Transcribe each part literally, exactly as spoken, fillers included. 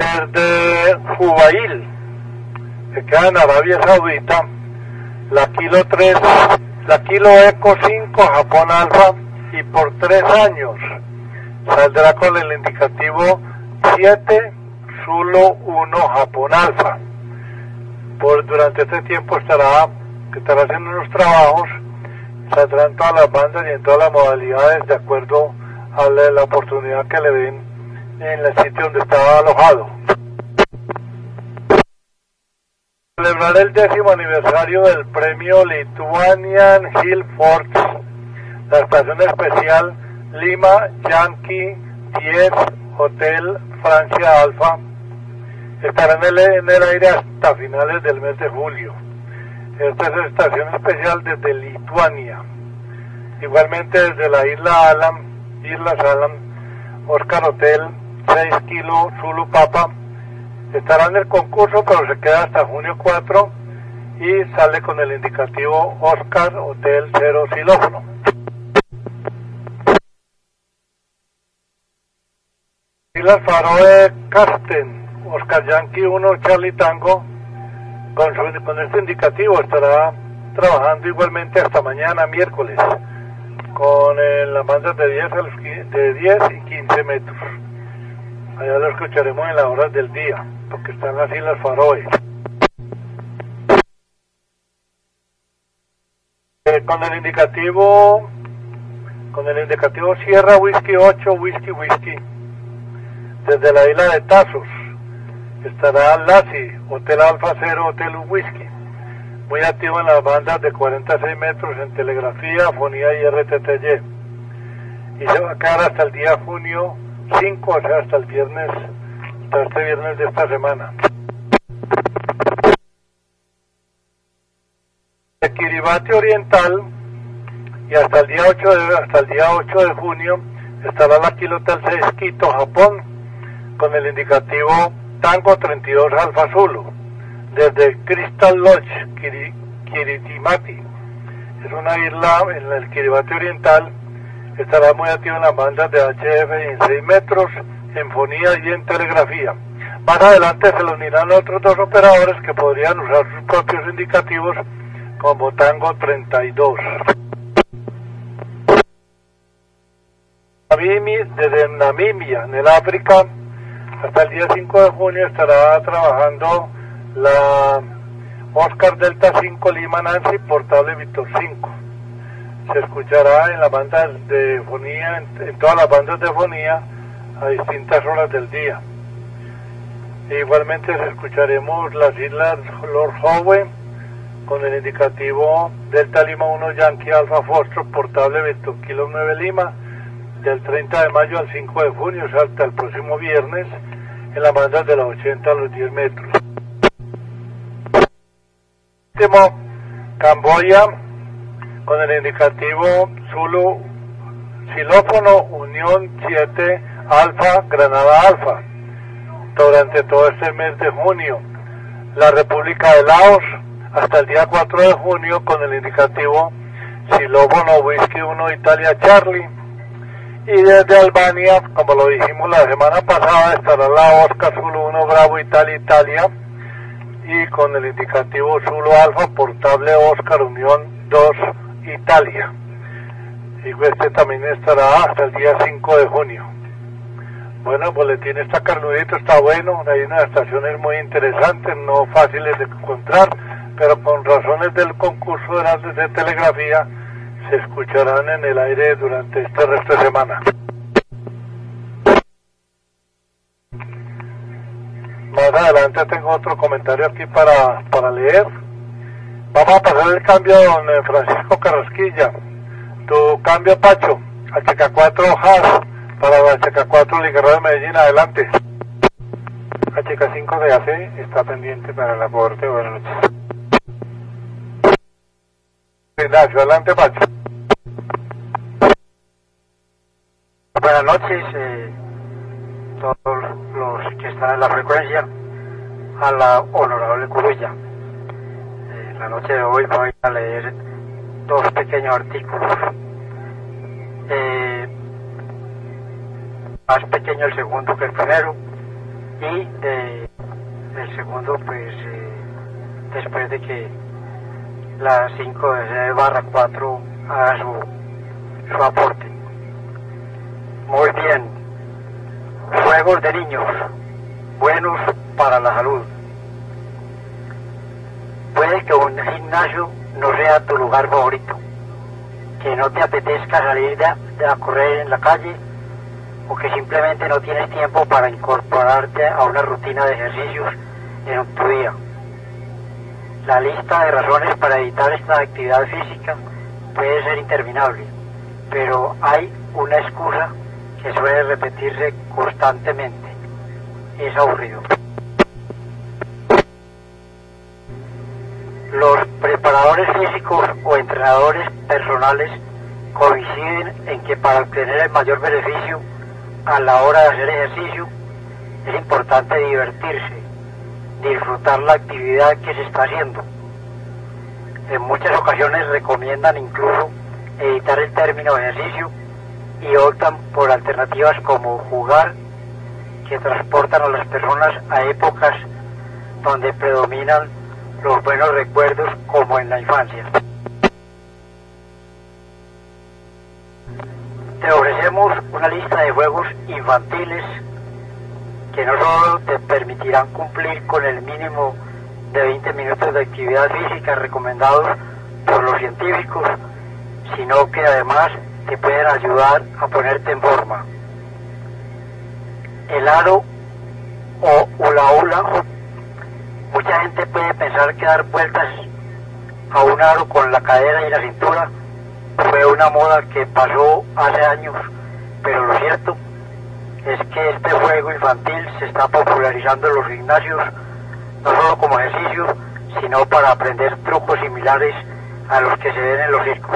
desde Jubail, que queda en Arabia Saudita, la Kilo tres, la Kilo Eco cinco Japón Alfa, y por tres años saldrá con el indicativo siete Zulu uno Japón Alfa. Por, durante este tiempo estará, estará haciendo unos trabajos, saldrán todas las bandas y en todas las modalidades de acuerdo a la, la oportunidad que le den en el sitio donde estaba alojado. Celebrar el décimo aniversario del premio Lithuanian Hill Force, la estación especial Lima Yankee diez Hotel Francia Alfa estará en el, en el aire hasta finales del mes de julio. Esta es la estación especial desde Lituania. Igualmente desde la isla Alam, Islas Alam, Oscar Hotel seis Kilo Zulu Papa estará en el concurso, pero se queda hasta junio cuatro y sale con el indicativo Oscar Hotel cero Xilófono. Islas Faroe Carsten, Oscar Yankee uno Charlie Tango, con, su, con este indicativo estará trabajando igualmente hasta mañana miércoles, con eh, las bandas de diez, a los, de diez y quince metros. Allá lo escucharemos en las horas del día, porque están las Islas Faroe. Eh, con el indicativo, con el indicativo Sierra Whisky ocho Whisky Whisky, desde la isla de Tazos, estará Lassie, Hotel Alfa cero Hotel Whisky, muy activo en las bandas de cuarenta y seis metros en telegrafía, fonía y R T T Y, y se va a quedar hasta el día junio cinco, o sea, hasta el viernes, hasta este viernes de esta semana. De Kiribati Oriental y hasta el día ocho de, hasta el día ocho de junio estará la Kilo Hotel seis Quito, Japón, con el indicativo Tango treinta y dos Alfa Zulu, desde Crystal Lodge, Kiri, Kiritimati. Es una isla en el Kiribati Oriental. Estará muy activo en las bandas de H F en seis metros, en fonía y en telegrafía. Más adelante se le unirán otros dos operadores que podrían usar sus propios indicativos como Tango treinta y dos. Desde Namibia, en el África, hasta el día cinco de junio estará trabajando la Oscar Delta cinco Lima Nancy portable Victor cinco. Se escuchará en las bandas de fonía, en, en todas las bandas de fonía a distintas horas del día. E igualmente escucharemos las islas Lord Howe con el indicativo Delta Lima uno Yankee Alfa Foxtrot portable Victor Kilo nueve Lima, del treinta de mayo al cinco de junio, o sea, hasta el próximo viernes, en las bandas de los ochenta a los diez metros. Último, Camboya, con el indicativo Zulu Xilófono Unión siete Alfa Granada Alfa, durante todo este mes de junio. La República de Laos, hasta el día cuatro de junio, con el indicativo Xilófono Whisky uno Italia Charlie. Y desde Albania, como lo dijimos la semana pasada, estará la Oscar Zulu uno Bravo Italia Italia, y con el indicativo Zulu Alfa portable Oscar Unión dos Italia. Y este también estará hasta el día cinco de junio. Bueno, el boletín está carnudito, está bueno, hay unas estaciones muy interesantes, no fáciles de encontrar, pero con razones del concurso de las de telegrafía, se escucharán en el aire durante este resto de semana. Más adelante tengo otro comentario aquí para, para leer. Vamos a pasar el cambio a don Francisco Carrasquilla. Tu cambio, Pacho, H K cuatro Haas para la H K cuatro Liguerro de Medellín, adelante. H K cinco de A C está pendiente para el aporte. Buenas noches. Ignacio, adelante, Pacho. Buenas noches, eh, todos los que están en la frecuencia, a la honorable Curulla. Eh, la noche de hoy voy a leer dos pequeños artículos. Eh, más pequeño el segundo que el primero, y de, el segundo pues eh, después de que la cinco D barra cuatro haga su, su aporte. Muy bien, juegos de niños, buenos para la salud. Puede que un gimnasio no sea tu lugar favorito, que no te apetezca salir de, de a correr en la calle, o que simplemente no tienes tiempo para incorporarte a una rutina de ejercicios en tu día. La lista de razones para evitar esta actividad física puede ser interminable, pero hay una excusa que suele repetirse constantemente: es aburrido. Los preparadores físicos o entrenadores personales coinciden en que para obtener el mayor beneficio a la hora de hacer ejercicio es importante divertirse, disfrutar la actividad que se está haciendo. En muchas ocasiones recomiendan incluso evitar el término ejercicio y optan por alternativas como jugar, que transportan a las personas a épocas donde predominan los buenos recuerdos, como en la infancia. Te ofrecemos una lista de juegos infantiles que no solo te permitirán cumplir con el mínimo de veinte minutos de actividad física recomendados por los científicos, sino que además te pueden ayudar a ponerte en forma. El aro o hula hula. Mucha gente puede pensar que dar vueltas a un aro con la cadera y la cintura fue una moda que pasó hace años, pero lo cierto es que este juego infantil se está popularizando en los gimnasios, no solo como ejercicio, sino para aprender trucos similares a los que se ven en los circos.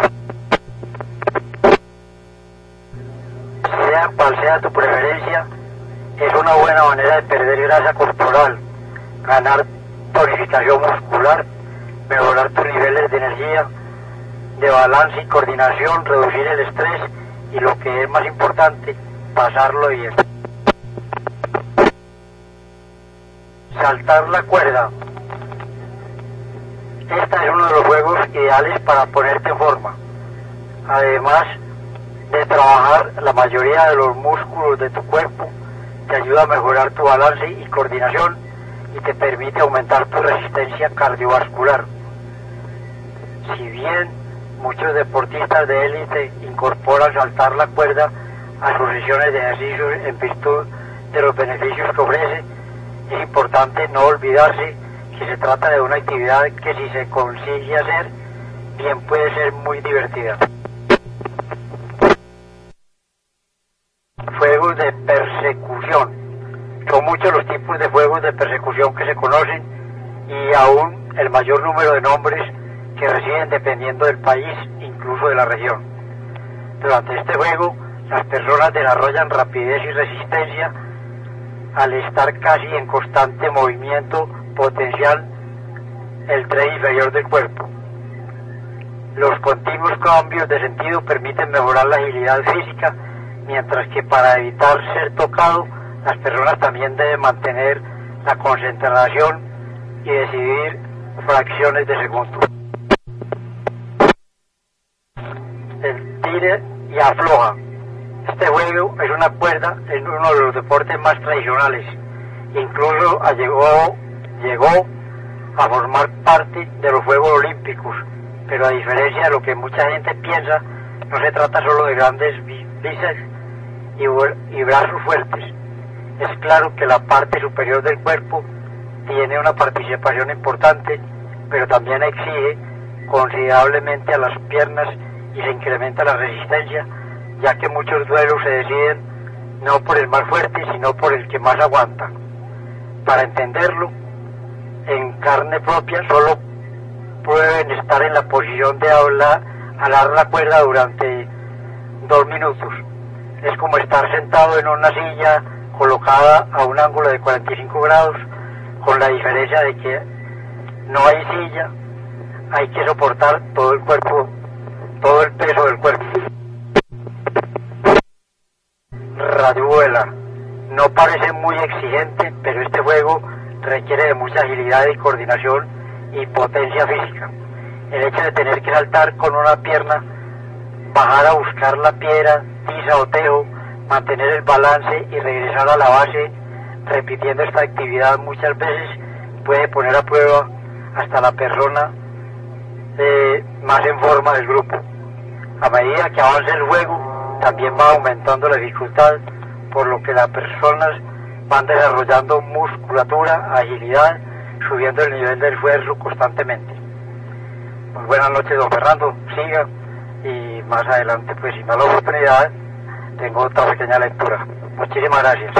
Sea cual sea tu preferencia, es una buena manera de perder grasa corporal, ganar tonificación muscular, mejorar tus niveles de energía, de balance y coordinación, reducir el estrés y, lo que es más importante, pasarlo bien. Saltar la cuerda. Esta es uno de los juegos ideales para ponerte en forma. Además de trabajar la mayoría de los músculos de tu cuerpo, te ayuda a mejorar tu balance y coordinación y te permite aumentar tu resistencia cardiovascular. Si bien muchos deportistas de élite incorporan saltar la cuerda a sus sesiones de ejercicio en virtud de los beneficios que ofrece, es importante no olvidarse que se trata de una actividad que, si se consigue hacer bien, puede ser muy divertida. Juegos de persecución. Son muchos los tipos de juegos de persecución que se conocen, y aún el mayor número de nombres que reciben dependiendo del país, incluso de la región. Durante este juego, las personas desarrollan rapidez y resistencia al estar casi en constante movimiento potencial el tren inferior del cuerpo. Los continuos cambios de sentido permiten mejorar la agilidad física, mientras que para evitar ser tocado, las personas también deben mantener la concentración y decidir fracciones de segundo. El tire y afloja. Este juego es una cuerda, es uno de los deportes más tradicionales. Incluso llegó, llegó a formar parte de los Juegos Olímpicos, pero a diferencia de lo que mucha gente piensa, no se trata solo de grandes bíceps y, y brazos fuertes. Es claro que la parte superior del cuerpo tiene una participación importante, pero también exige considerablemente a las piernas y se incrementa la resistencia, ya que muchos duelos se deciden no por el más fuerte, sino por el que más aguanta. Para entenderlo en carne propia, solo pueden estar en la posición de hablar, alar la cuerda durante dos minutos. Es como estar sentado en una silla colocada a un ángulo de cuarenta y cinco grados, con la diferencia de que no hay silla, hay que soportar todo el cuerpo, todo el peso del cuerpo. Rayuela. no parece muy exigente, pero este juego requiere de mucha agilidad y coordinación y potencia física. El hecho de tener que saltar con una pierna, bajar a buscar la piedra, tiza o tejo, mantener el balance y regresar a la base, repitiendo esta actividad muchas veces, puede poner a prueba hasta la persona eh, más en forma del grupo. A medida que avanza el juego, también va aumentando la dificultad, por lo que las personas van desarrollando musculatura, agilidad, subiendo el nivel de esfuerzo constantemente. Muy buenas noches, don Fernando, siga, y más adelante, pues si me da la oportunidad, tengo otra pequeña lectura. Muchísimas gracias.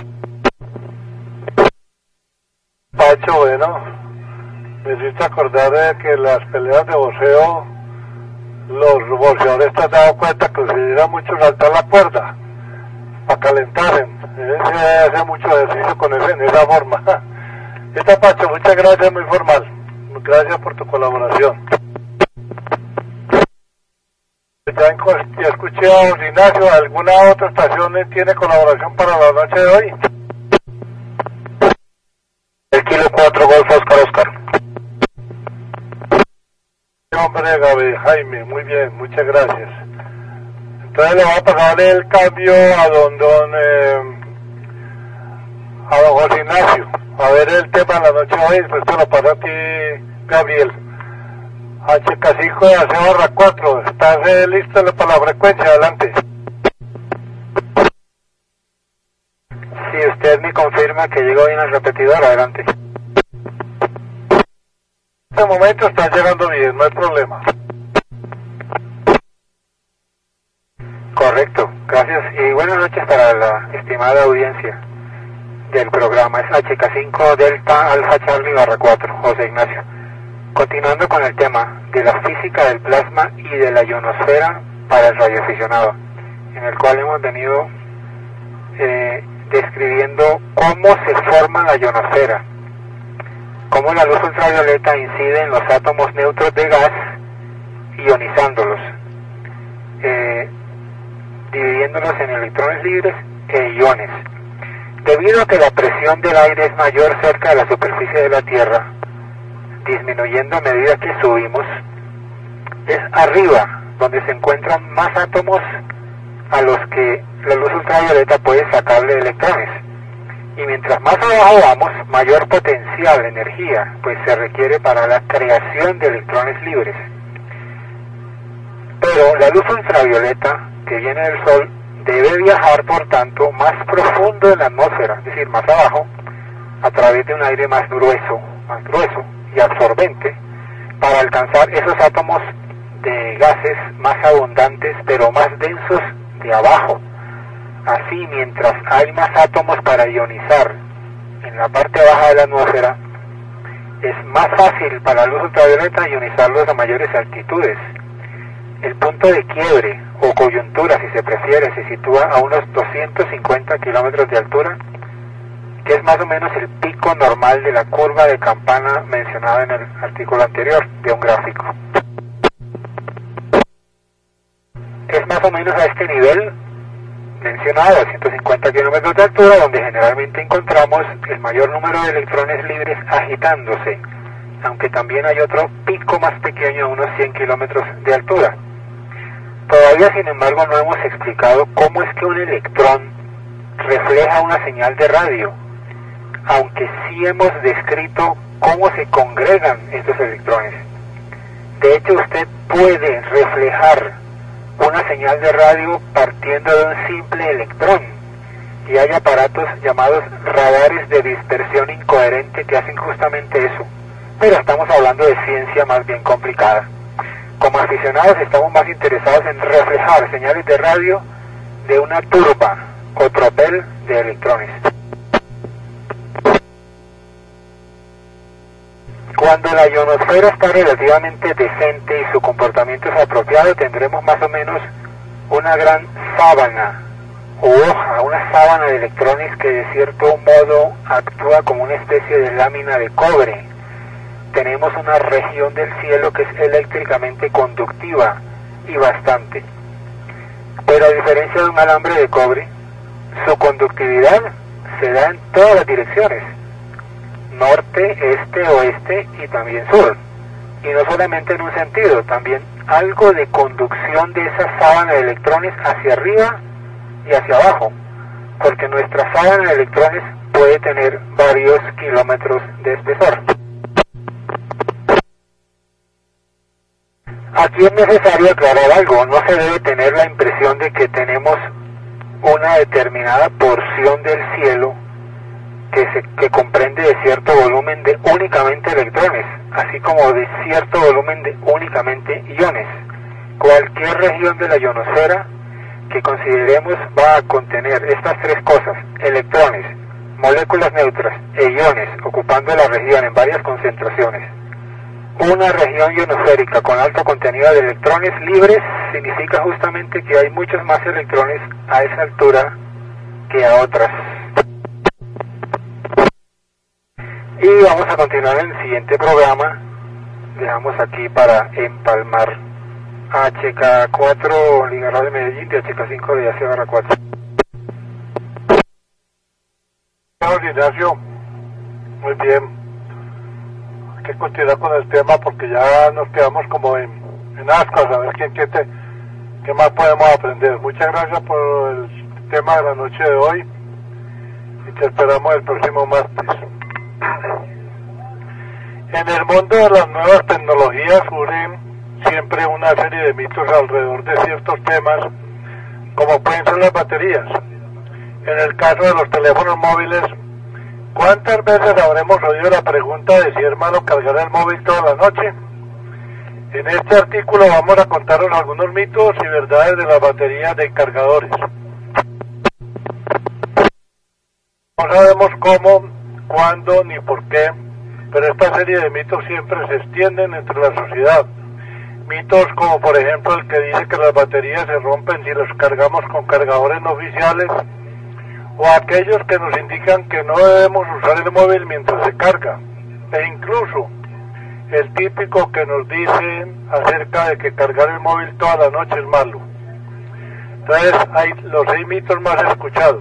Pacho, bueno, me hiciste acordar de que las peleas de boxeo, los boxeadores te has dado cuenta que se dirá mucho saltar la cuerda para calentar. Se hace mucho ejercicio con ese, en esa forma. Está, Pacho, muchas gracias, muy formal. Gracias por tu colaboración. Ya, ya escuché a don Ignacio, ¿alguna otra estación tiene colaboración para la noche de hoy? El kilo cuatro Golf Oscar Oscar. Hombre, Gaby, Jaime, muy bien, muchas gracias. Entonces le voy a pasar el cambio a don, don eh, a don José Ignacio, a ver el tema de la noche de hoy, después te lo paso a ti, Gabriel. H K cinco de A C barra cuatro, ¿estás eh, listo para la frecuencia? Adelante. Si usted me confirma que llegó bien al repetidor, adelante. En este momento están llegando bien, no hay problema. Correcto, gracias y buenas noches para la estimada audiencia del programa. Es H K cinco Delta Alfa Charlie barra cuatro, José Ignacio. Continuando con el tema de la física del plasma y de la ionosfera para el radioaficionado, en el cual hemos venido eh, describiendo cómo se forma la ionosfera, cómo la luz ultravioleta incide en los átomos neutros de gas, ionizándolos, eh, dividiéndolos en electrones libres e iones. Debido a que la presión del aire es mayor cerca de la superficie de la Tierra, disminuyendo a medida que subimos, es arriba donde se encuentran más átomos a los que la luz ultravioleta puede sacarle electrones. Y mientras más abajo vamos, mayor potencial de energía pues se requiere para la creación de electrones libres. Pero la luz ultravioleta que viene del Sol debe viajar, por tanto, más profundo en la atmósfera, es decir, más abajo, a través de un aire más grueso, más grueso y absorbente, para alcanzar esos átomos de gases más abundantes, pero más densos de abajo. Así, mientras hay más átomos para ionizar en la parte baja de la atmósfera, es más fácil para la luz ultravioleta ionizarlos a mayores altitudes. El punto de quiebre, o coyuntura si se prefiere, se sitúa a unos doscientos cincuenta kilómetros de altura, que es más o menos el pico normal de la curva de campana mencionada en el artículo anterior de un gráfico. Es más o menos a este nivel mencionado, a ciento cincuenta kilómetros de altura, donde generalmente encontramos el mayor número de electrones libres agitándose, aunque también hay otro pico más pequeño a unos cien kilómetros de altura. Todavía, sin embargo, no hemos explicado cómo es que un electrón refleja una señal de radio, aunque sí hemos descrito cómo se congregan estos electrones. De hecho, usted puede reflejar una señal de radio partiendo de un simple electrón, y hay aparatos llamados radares de dispersión incoherente que hacen justamente eso, pero estamos hablando de ciencia más bien complicada. Como aficionados estamos más interesados en reflejar señales de radio de una turba o tropel de electrones. Cuando la ionosfera está relativamente decente y su comportamiento es apropiado, tendremos más o menos una gran sábana o hoja, una sábana de electrones que de cierto modo actúa como una especie de lámina de cobre. Tenemos una región del cielo que es eléctricamente conductiva y bastante. Pero a diferencia de un alambre de cobre, su conductividad se da en todas las direcciones, norte, este, oeste y también sur, y no solamente en un sentido, también algo de conducción de esa sábana de electrones hacia arriba y hacia abajo, porque nuestra sábana de electrones puede tener varios kilómetros de espesor. Aquí es necesario aclarar algo, no se debe tener la impresión de que tenemos una determinada porción del cielo que, se, que comprende de cierto volumen de únicamente electrones, así como de cierto volumen de únicamente iones. Cualquier región de la ionosfera que consideremos va a contener estas tres cosas, electrones, moléculas neutras e iones, ocupando la región en varias concentraciones. Una región ionosférica con alto contenido de electrones libres significa justamente que hay muchos más electrones a esa altura que a otras. Y vamos a continuar en el siguiente programa. Dejamos aquí para empalmar a H K cuatro Liga Radio de Medellín de H K cinco de A C barra cuatro. Ignacio, muy bien. Hay que continuar con el tema porque ya nos quedamos como en, en ascuas, a ver qué, qué, te, qué más podemos aprender. Muchas gracias por el tema de la noche de hoy y te esperamos el próximo martes. En el mundo de las nuevas tecnologías surgen siempre una serie de mitos alrededor de ciertos temas, como pueden ser las baterías. En el caso de los teléfonos móviles, ¿cuántas veces habremos oído la pregunta de si es malo cargar el móvil toda la noche? En este artículo vamos a contaros algunos mitos y verdades de las baterías de cargadores. No sabemos cómo, cuándo ni por qué, pero esta serie de mitos siempre se extienden entre la sociedad. Mitos como por ejemplo el que dice que las baterías se rompen si los cargamos con cargadores no oficiales, o aquellos que nos indican que no debemos usar el móvil mientras se carga, e incluso el típico que nos dice acerca de que cargar el móvil toda la noche es malo. Entonces hay los seis mitos más escuchados.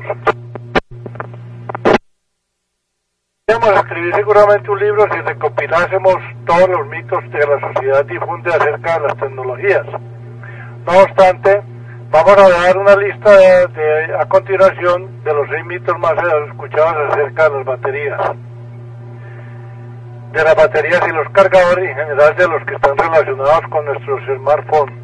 Podríamos escribir seguramente un libro si recopilásemos todos los mitos que la sociedad difunde acerca de las tecnologías. No obstante, vamos a dar una lista de, de, a continuación de los seis mitos más escuchados acerca de las baterías. De las baterías y los cargadores y en general de los que están relacionados con nuestros smartphones.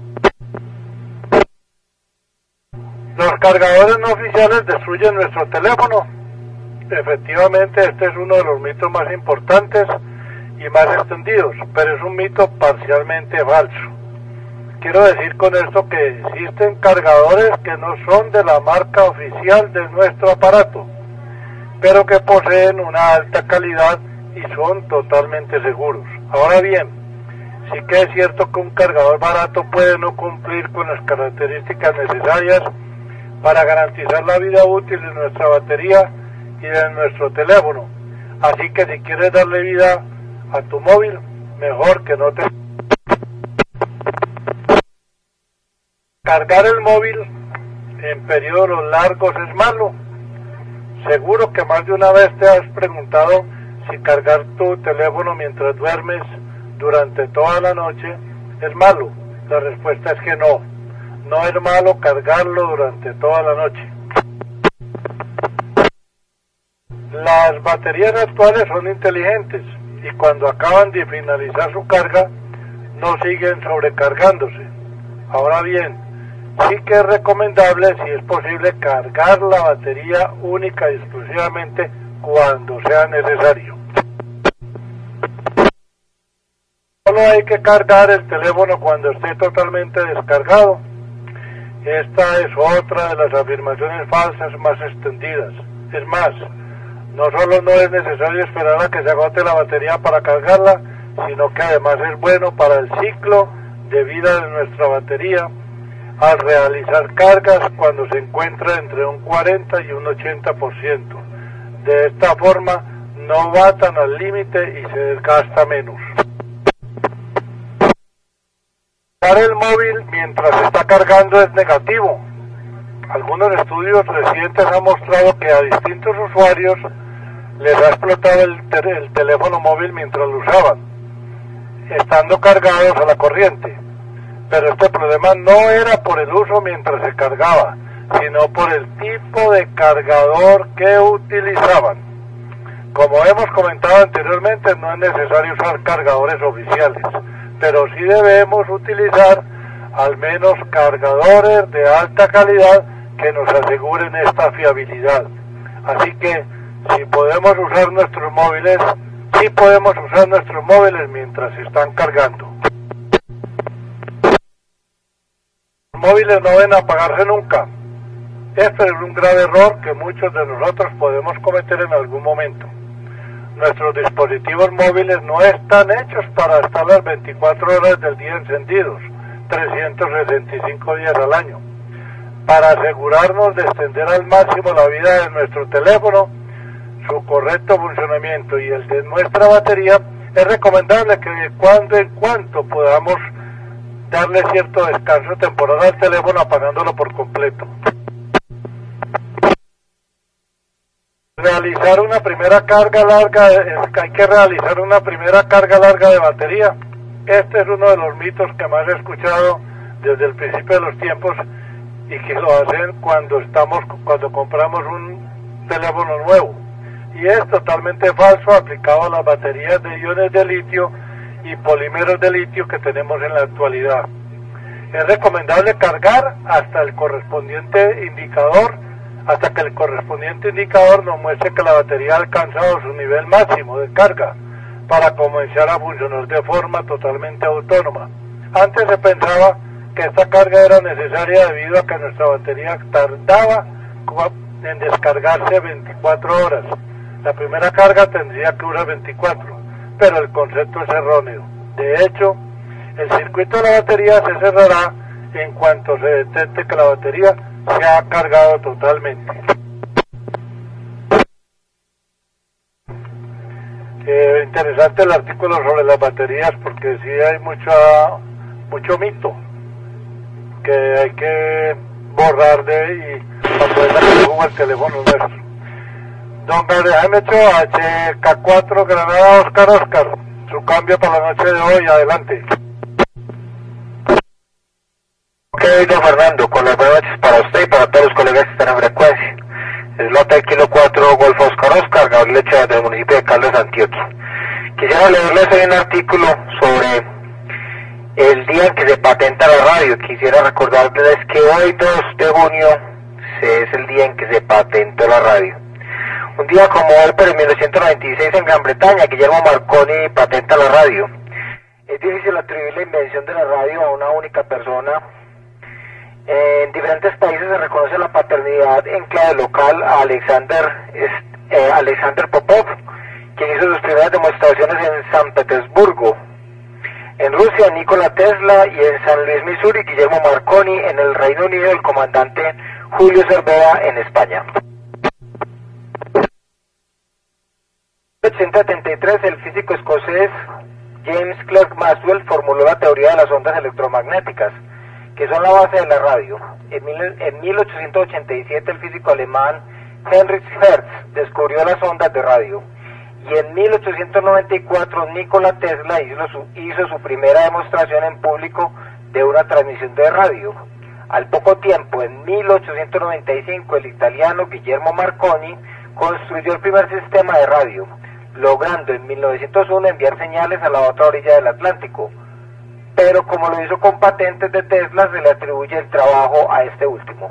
Los cargadores no oficiales destruyen nuestro teléfono. Efectivamente, este es uno de los mitos más importantes y más extendidos, pero es un mito parcialmente falso. Quiero decir con esto que existen cargadores que no son de la marca oficial de nuestro aparato, pero que poseen una alta calidad y son totalmente seguros. Ahora bien, sí que es cierto que un cargador barato puede no cumplir con las características necesarias para garantizar la vida útil de nuestra batería y de nuestro teléfono. Así que si quieres darle vida a tu móvil, mejor que no te... Cargar el móvil en periodos largos es malo. Seguro que más de una vez te has preguntado si cargar tu teléfono mientras duermes durante toda la noche es malo. La respuesta es que no. No es malo cargarlo durante toda la noche. Las baterías actuales son inteligentes y cuando acaban de finalizar su carga no siguen sobrecargándose. Ahora bien, sí que es recomendable, si es posible, cargar la batería única y exclusivamente cuando sea necesario. Solo hay que cargar el teléfono cuando esté totalmente descargado. Esta es otra de las afirmaciones falsas más extendidas. Es más, no solo no es necesario esperar a que se agote la batería para cargarla, sino que además es bueno para el ciclo de vida de nuestra batería al realizar cargas cuando se encuentra entre un cuarenta y un ochenta por ciento. De esta forma no va tan al límite y se desgasta menos. Cargar el móvil mientras está cargando es negativo. Algunos estudios recientes han mostrado que a distintos usuarios les ha explotado el, te el teléfono móvil mientras lo usaban, estando cargados a la corriente. Pero este problema no era por el uso mientras se cargaba, sino por el tipo de cargador que utilizaban. Como hemos comentado anteriormente, no es necesario usar cargadores oficiales, pero sí debemos utilizar al menos cargadores de alta calidad que nos aseguren esta fiabilidad. Así que si podemos usar nuestros móviles, sí podemos usar nuestros móviles mientras están cargando. Los móviles no deben apagarse nunca. Este es un grave error que muchos de nosotros podemos cometer en algún momento. Nuestros dispositivos móviles no están hechos para estar las veinticuatro horas del día encendidos, trescientos sesenta y cinco días al año. Para asegurarnos de extender al máximo la vida de nuestro teléfono, su correcto funcionamiento y el de nuestra batería, es recomendable que de cuando en cuando podamos darle cierto descanso temporal al teléfono apagándolo por completo. Realizar una primera carga larga, hay que realizar una primera carga larga de batería. Este es uno de los mitos que más he escuchado desde el principio de los tiempos y que lo hacen cuando estamos, cuando compramos un teléfono nuevo. Y es totalmente falso aplicado a las baterías de iones de litio y polímeros de litio que tenemos en la actualidad. Es recomendable cargar hasta el correspondiente indicador, hasta que el correspondiente indicador nos muestre que la batería ha alcanzado su nivel máximo de carga para comenzar a funcionar de forma totalmente autónoma. Antes se pensaba que esta carga era necesaria debido a que nuestra batería tardaba en descargarse veinticuatro horas. La primera carga tendría que durar veinticuatro, pero el concepto es erróneo. De hecho, el circuito de la batería se cerrará en cuanto se detecte que la batería se ha cargado totalmente. Eh, interesante el artículo sobre las baterías porque sí hay mucho, mucho mito que hay que borrar de y para poder sacar jugo el teléfono nuestro. Don Gabriel Jaime Ochoa, H K cuatro, Granada, Oscar, Oscar. Su cambio para la noche de hoy, adelante. Ok, don Fernando, con las buenas noches para usted y para todos los colegas que están en frecuencia. Es Lota Kilo cuatro, Golf Oscar, Oscar, Gabriel Ochoa, del municipio de Caldas, Antioquia. Quisiera leerles hoy un artículo sobre el día en que se patenta la radio. Quisiera recordarles que hoy, dos de junio, es el día en que se patentó la radio. Un día como hoy, pero en mil novecientos noventa y seis en Gran Bretaña, Guillermo Marconi patenta la radio. Es difícil atribuir la invención de la radio a una única persona. En diferentes países se reconoce la paternidad en clave local a Alexander, eh, Alexander Popov, quien hizo sus primeras demostraciones en San Petersburgo. En Rusia, Nikola Tesla, y en San Luis, Missouri, Guillermo Marconi. En el Reino Unido, el comandante Julio Cervera. En España. En mil ochocientos setenta y tres, el físico escocés James Clerk Maxwell formuló la teoría de las ondas electromagnéticas, que son la base de la radio. En, mil, en mil ochocientos ochenta y siete, el físico alemán Heinrich Hertz descubrió las ondas de radio. Y en mil ochocientos noventa y cuatro, Nikola Tesla hizo su, hizo su primera demostración en público de una transmisión de radio. Al poco tiempo, en mil ochocientos noventa y cinco, el italiano Guillermo Marconi construyó el primer sistema de radio, logrando en mil novecientos uno enviar señales a la otra orilla del Atlántico. Pero como lo hizo con patentes de Tesla, se le atribuye el trabajo a este último.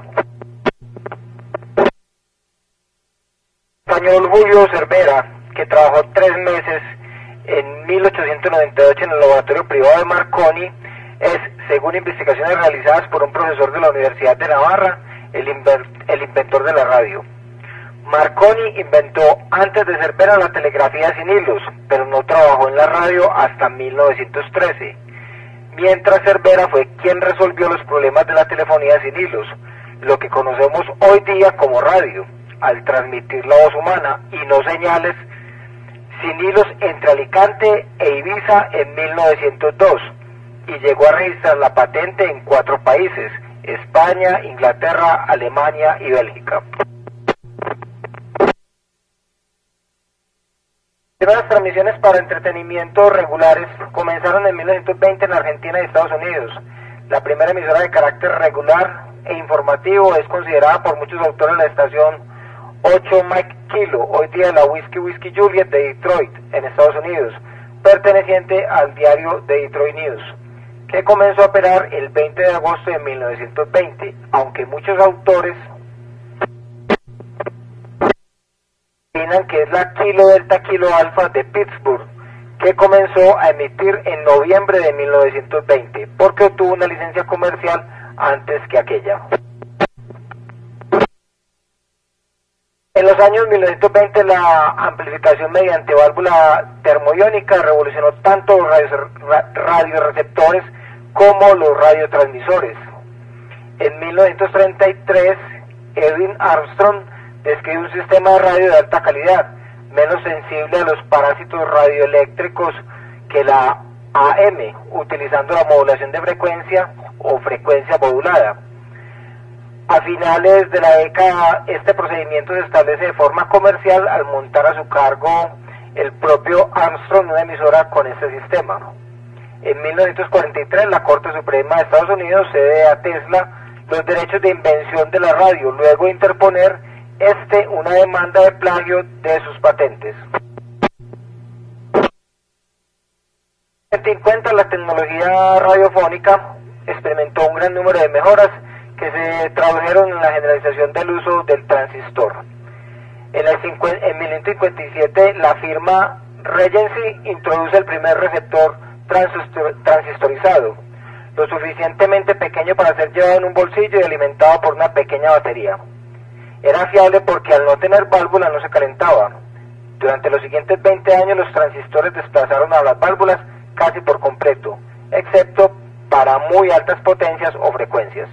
El español Julio Cervera, que trabajó tres meses en mil ochocientos noventa y ocho en el laboratorio privado de Marconi, es, según investigaciones realizadas por un profesor de la Universidad de Navarra, el, inver, el inventor de la radio. Marconi inventó antes de Cervera la telegrafía sin hilos, pero no trabajó en la radio hasta mil novecientos trece, mientras Cervera fue quien resolvió los problemas de la telefonía sin hilos, lo que conocemos hoy día como radio, al transmitir la voz humana y no señales sin hilos entre Alicante e Ibiza en mil novecientos dos, y llegó a registrar la patente en cuatro países, España, Inglaterra, Alemania y Bélgica. Las transmisiones para entretenimiento regulares comenzaron en mil novecientos veinte en Argentina y Estados Unidos. La primera emisora de carácter regular e informativo es considerada por muchos autores la estación ocho Mike Kilo, hoy día la Whiskey Whiskey Juliet de Detroit, en Estados Unidos, perteneciente al diario The Detroit News, que comenzó a operar el veinte de agosto de mil novecientos veinte, aunque muchos autores opinan que es la Kilo Delta Kilo Alpha de Pittsburgh, que comenzó a emitir en noviembre de mil novecientos veinte, porque obtuvo una licencia comercial antes que aquella. En los años mil novecientos veinte la amplificación mediante válvula termoiónica revolucionó tanto los radioreceptores como los radiotransmisores. En mil novecientos treinta y tres, Edwin Armstrong describe un sistema de radio de alta calidad, menos sensible a los parásitos radioeléctricos que la A M, utilizando la modulación de frecuencia o frecuencia modulada. A finales de la década, este procedimiento se establece de forma comercial al montar a su cargo el propio Armstrong una emisora con este sistema. En mil novecientos cuarenta y tres, la Corte Suprema de Estados Unidos cede a Tesla los derechos de invención de la radio, luego de interponer este una demanda de plagio de sus patentes. En cuenta, la tecnología radiofónica experimentó un gran número de mejoras que se tradujeron en la generalización del uso del transistor. En, el en mil novecientos cincuenta y siete, la firma Regency introduce el primer receptor transistor transistorizado, lo suficientemente pequeño para ser llevado en un bolsillo y alimentado por una pequeña batería. Era fiable porque al no tener válvula no se calentaba. Durante los siguientes veinte años los transistores desplazaron a las válvulas casi por completo, excepto para muy altas potencias o frecuencias.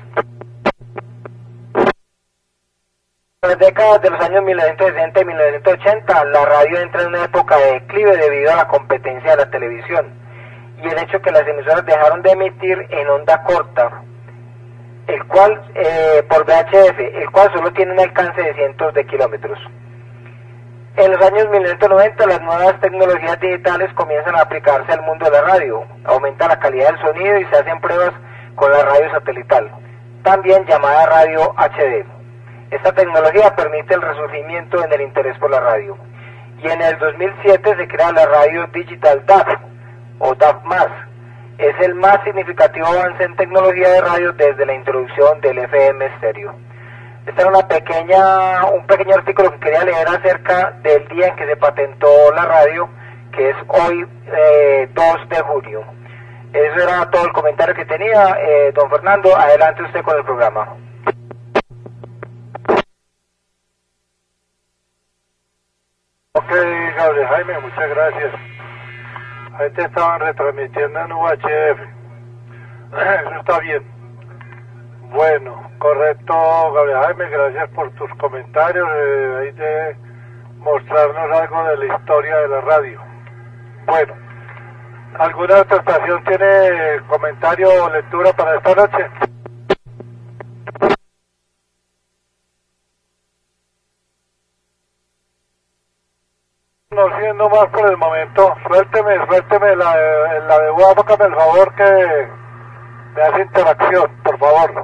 En las décadas de los años mil novecientos sesenta y mil novecientos ochenta, la radio entra en una época de declive debido a la competencia de la televisión y el hecho que las emisoras dejaron de emitir en onda corta, el cual eh, por V H F, el cual solo tiene un alcance de cientos de kilómetros. En los años mil novecientos noventa, las nuevas tecnologías digitales comienzan a aplicarse al mundo de la radio, aumenta la calidad del sonido y se hacen pruebas con la radio satelital, también llamada radio H D. Esta tecnología permite el resurgimiento en el interés por la radio. Y en el dos mil siete se crea la radio Digital D A B o D A B más. Es el más significativo avance en tecnología de radio desde la introducción del F M estéreo. Este era una pequeña, un pequeño artículo que quería leer acerca del día en que se patentó la radio, que es hoy eh, dos de junio. Eso era todo el comentario que tenía. Eh, don Fernando, adelante usted con el programa. Ok, Gabriel Jaime, muchas gracias. Ahí te estaban retransmitiendo en U H F. Eso está bien. Bueno, correcto, Gabriel Jaime, gracias por tus comentarios, eh, ahí de mostrarnos algo de la historia de la radio. Bueno, ¿alguna otra estación tiene comentario o lectura para esta noche? No siendo más por el momento, suélteme, suélteme la, la de voz, hágame el favor que me hace interacción, por favor.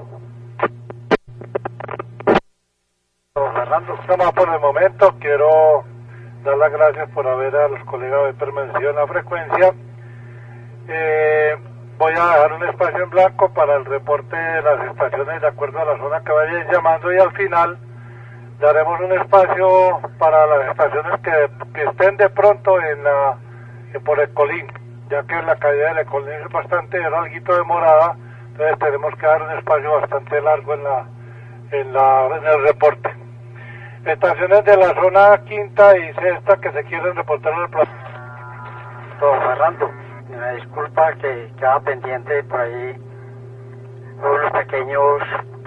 Don Fernando, no más por el momento, quiero dar las gracias por haber a los colegas de permanecido en la frecuencia. Eh, voy a dejar un espacio en blanco para el reporte de las estaciones de acuerdo a la zona que vayan llamando y al final daremos un espacio para las estaciones que, que estén de pronto en la eh, por el Colín, ya que la caída del Colín es bastante, era algo demorada, entonces tenemos que dar un espacio bastante largo en la en la en el reporte. Estaciones de la zona quinta y sexta que se quieren reportar en el plan. Don Fernando, una disculpa que quedaba pendiente por ahí unos pequeños.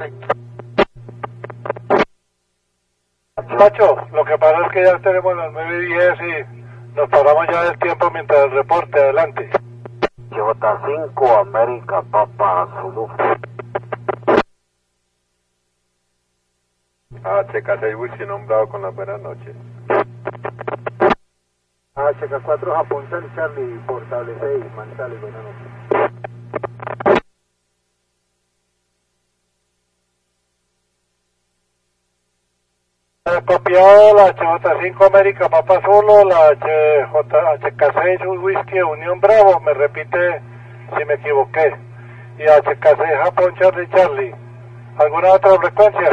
Pacho, lo que pasa es que ya tenemos las nueve y diez y nos paramos ya del tiempo mientras el reporte, adelante. J cinco América Papa Zulu. H K seis Whisky nombrado con las buenas noches. H K cuatro Japón Charlie Charlie, portable seis, Manizales, buenas noches. Copiado la H J cinco América Papa Solo, la H K seis Whisky Unión Bravo, me repite si me equivoqué, y H K seis Japón Charlie Charlie. ¿Alguna otra frecuencia?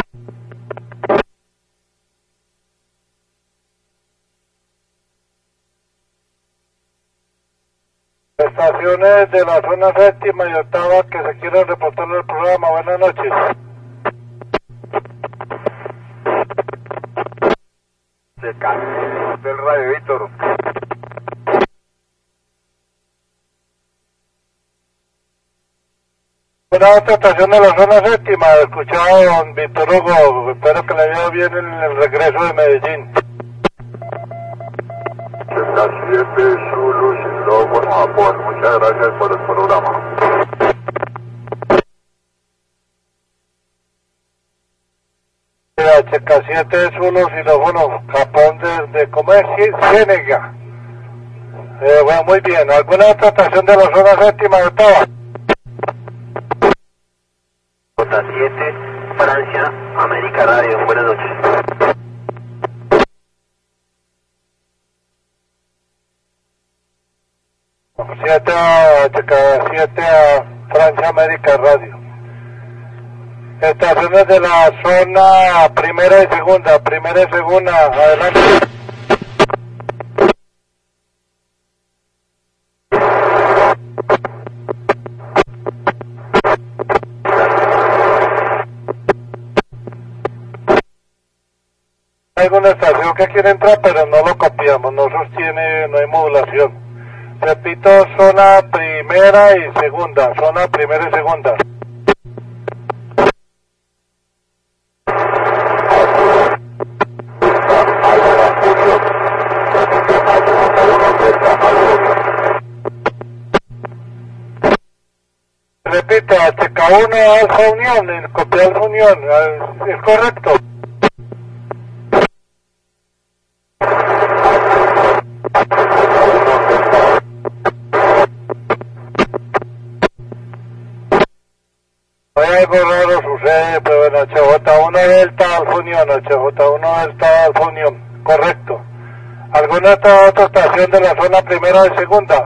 Estaciones de la zona séptima y octava que se quieren reportar en el programa, buenas noches. Del Radio Víctor. Una otra estación de la zona séptima, escuchado a don Víctor Hugo, espero que le haya bien en el regreso de Medellín. siete Zulu, Silo, bueno, Japón, muchas gracias por el programa. H K siete Zulu, Silófono, Japón desde, ¿cómo es? Ciénega. Eh, bueno, muy bien. ¿Alguna otra estación de la zona séptima de octava? J siete, Francia, América Radio, buenas noches. siete a H K siete a Francia, América Radio. Estaciones de la zona primera y segunda, primera y segunda, adelante. Hay alguna estación que quiere entrar, pero no lo copiamos, no sostiene, no hay modulación. Repito, zona primera y segunda, zona primera y segunda. Repite, H K uno Alfa Unión, el copia Alfa Unión, ¿es correcto? Algo raro sucede, pero en H J uno Delta Alfa Unión, H J uno Delta Alfa Unión, correcto. ¿Alguna otra, otra estación de la zona primera y segunda?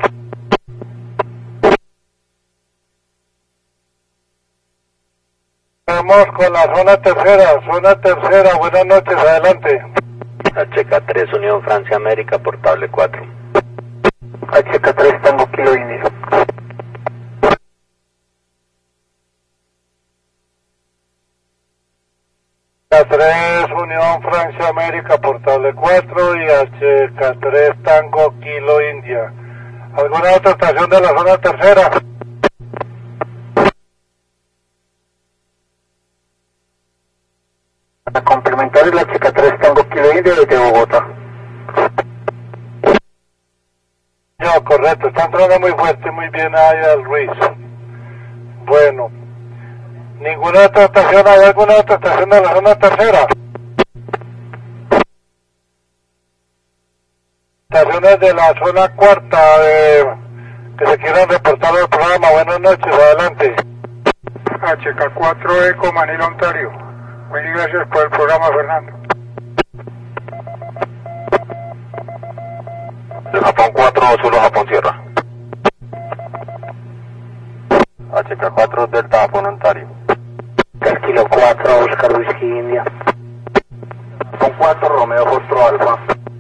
Vamos con la zona tercera, zona tercera, buenas noches, adelante. H K tres Unión Francia América, portable cuatro. H K tres Tango Kilo Indio. H K tres Unión Francia América, portable cuatro y H K tres Tango Kilo India. ¿Alguna otra estación de la zona tercera? A complementar el H K tres Tango Kilo Indio desde Bogotá. Yo, correcto, está entrando muy fuerte, muy bien ahí al Ruiz. Bueno, ¿ninguna otra estación? ¿Hay alguna otra estación de la zona tercera? Estaciones de la zona cuarta de, que se quieran reportar al programa, buenas noches, adelante. H K cuatro Eco Manila, Ontario. Muchas gracias por el programa, Fernando. De Japón cuatro, Zulu, Japón Sierra. H K cuatro, Delta, Japón, Ontario. Del Kilo cuatro, Oscar Whisky India. Japón cuatro, Romeo Foxtrot Alfa.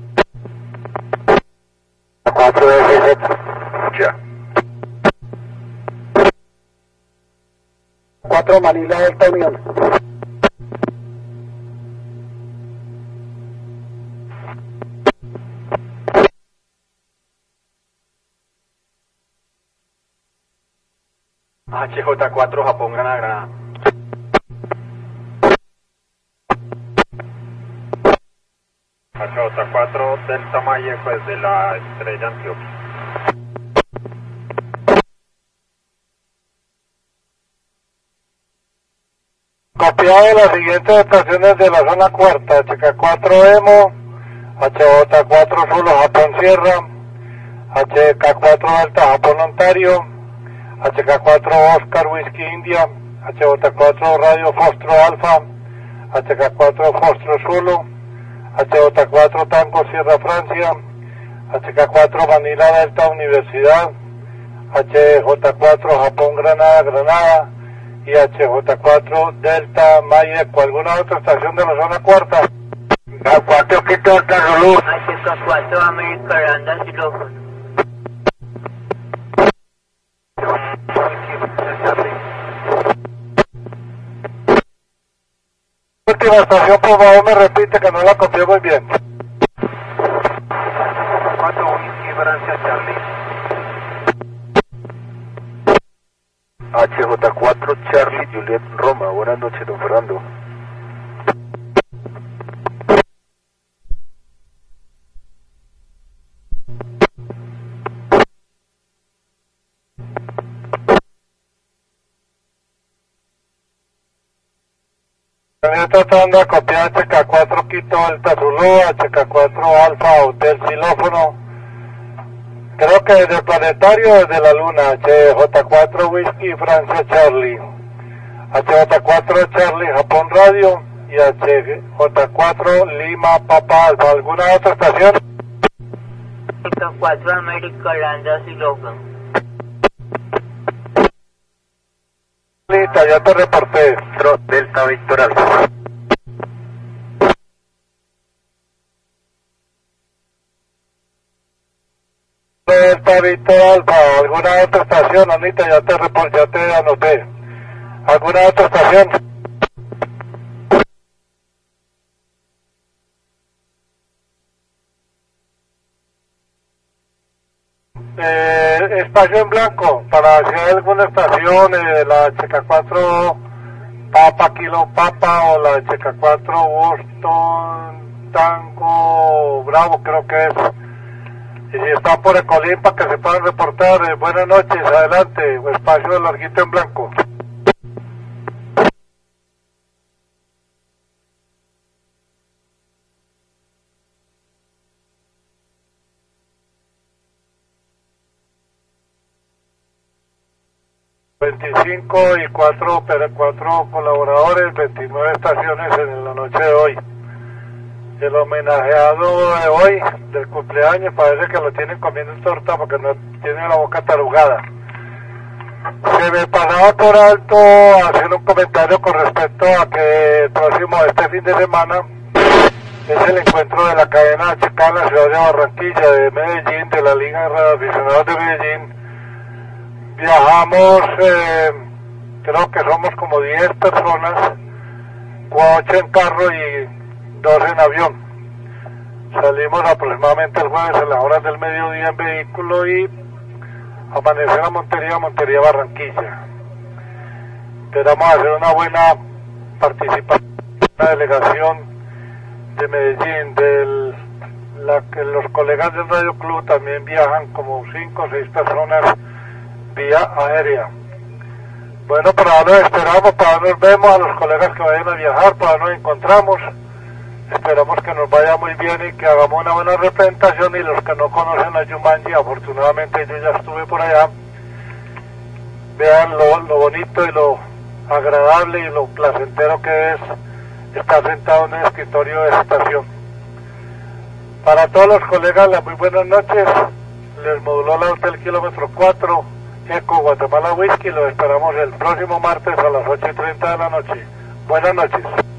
cuatro S Z. Ya. cuatro Manila Delta Unión. H J cuatro, Japón, Granada, Granada. H J cuatro, Delta Maye, pues de la Estrella Antioquia. Copiado las siguientes estaciones de la zona cuarta: H K cuatro Emo, H J cuatro Zulu Japón Sierra, H K cuatro Delta Japón Ontario, H K cuatro Oscar Whisky India, H J cuatro Radio Fostro Alfa, H K cuatro Fostro Zulu, H J cuatro Tango Sierra Francia, H K cuatro Manila Delta Universidad, H J cuatro Japón Granada Granada y H J cuatro Delta Mayeco. ¿Alguna otra estación de la zona cuarta? A cuatro Quito Delta Zulu. H K cuatro América Aranda Xilófono. Última estación, por favor, me repite que no la copié muy bien. cuatro Whisky Francia Charlie. H J cuatro Charlie Juliet Roma. Buenas noches, don Fernando. Estoy tratando de copiar H K cuatro Quito Delta Zulu, H K cuatro Alfa Hotel Xilófono. Creo que desde el planetario, desde la luna. H J cuatro Whisky Francia Charlie, H J cuatro Charlie Japón Radio y H J cuatro Lima Papa Alfa. ¿Alguna otra estación? H K cuatro América Aranda Xilófono. Lista, ya te reporté. Delta Víctor Alfa. Delta Víctor Alfa. ¿Alguna otra estación, Anita? Ya te reporté, ya te anoté. ¿Alguna otra estación? Eh, espacio en blanco para si hay alguna estación, eh, la H K cuatro Papa Kilo Papa o la H K cuatro Boston Tango Bravo, creo que es. Y si están por Ecolín, para que se puedan reportar. Eh, buenas noches, adelante, espacio larguito en blanco. veinticinco y cuatro, cuatro colaboradores, veintinueve estaciones en la noche de hoy. El homenajeado de hoy, del cumpleaños, parece que lo tienen comiendo torta porque no tiene la boca tarugada. Se me pasaba por alto hacer un comentario con respecto a que el próximo, este fin de semana, es el encuentro de la cadena H K en la ciudad de Barranquilla, de Medellín, de la Liga de Aficionados de Medellín. Viajamos, eh, creo que somos como diez personas, ocho en carro y dos en avión. Salimos aproximadamente el jueves a las horas del mediodía en vehículo y amanecer a Montería, Montería Barranquilla. Esperamos hacer una buena participación, una delegación de Medellín, del, la, que los colegas del Radio Club también viajan como cinco o seis personas vía aérea. Bueno, para ahora esperamos, para nos vemos a los colegas que vayan a viajar, para nos encontramos. Esperamos que nos vaya muy bien y que hagamos una buena representación. Y los que no conocen a Jumanji, afortunadamente yo ya estuve por allá, vean lo, lo bonito y lo agradable y lo placentero que es estar sentado en el escritorio de esta estación. Para todos los colegas, las muy buenas noches. Les moduló la Hotel Kilómetro cuatro, Eco Guatemala Whisky. Lo esperamos el próximo martes a las ocho y treinta de la noche. Buenas noches.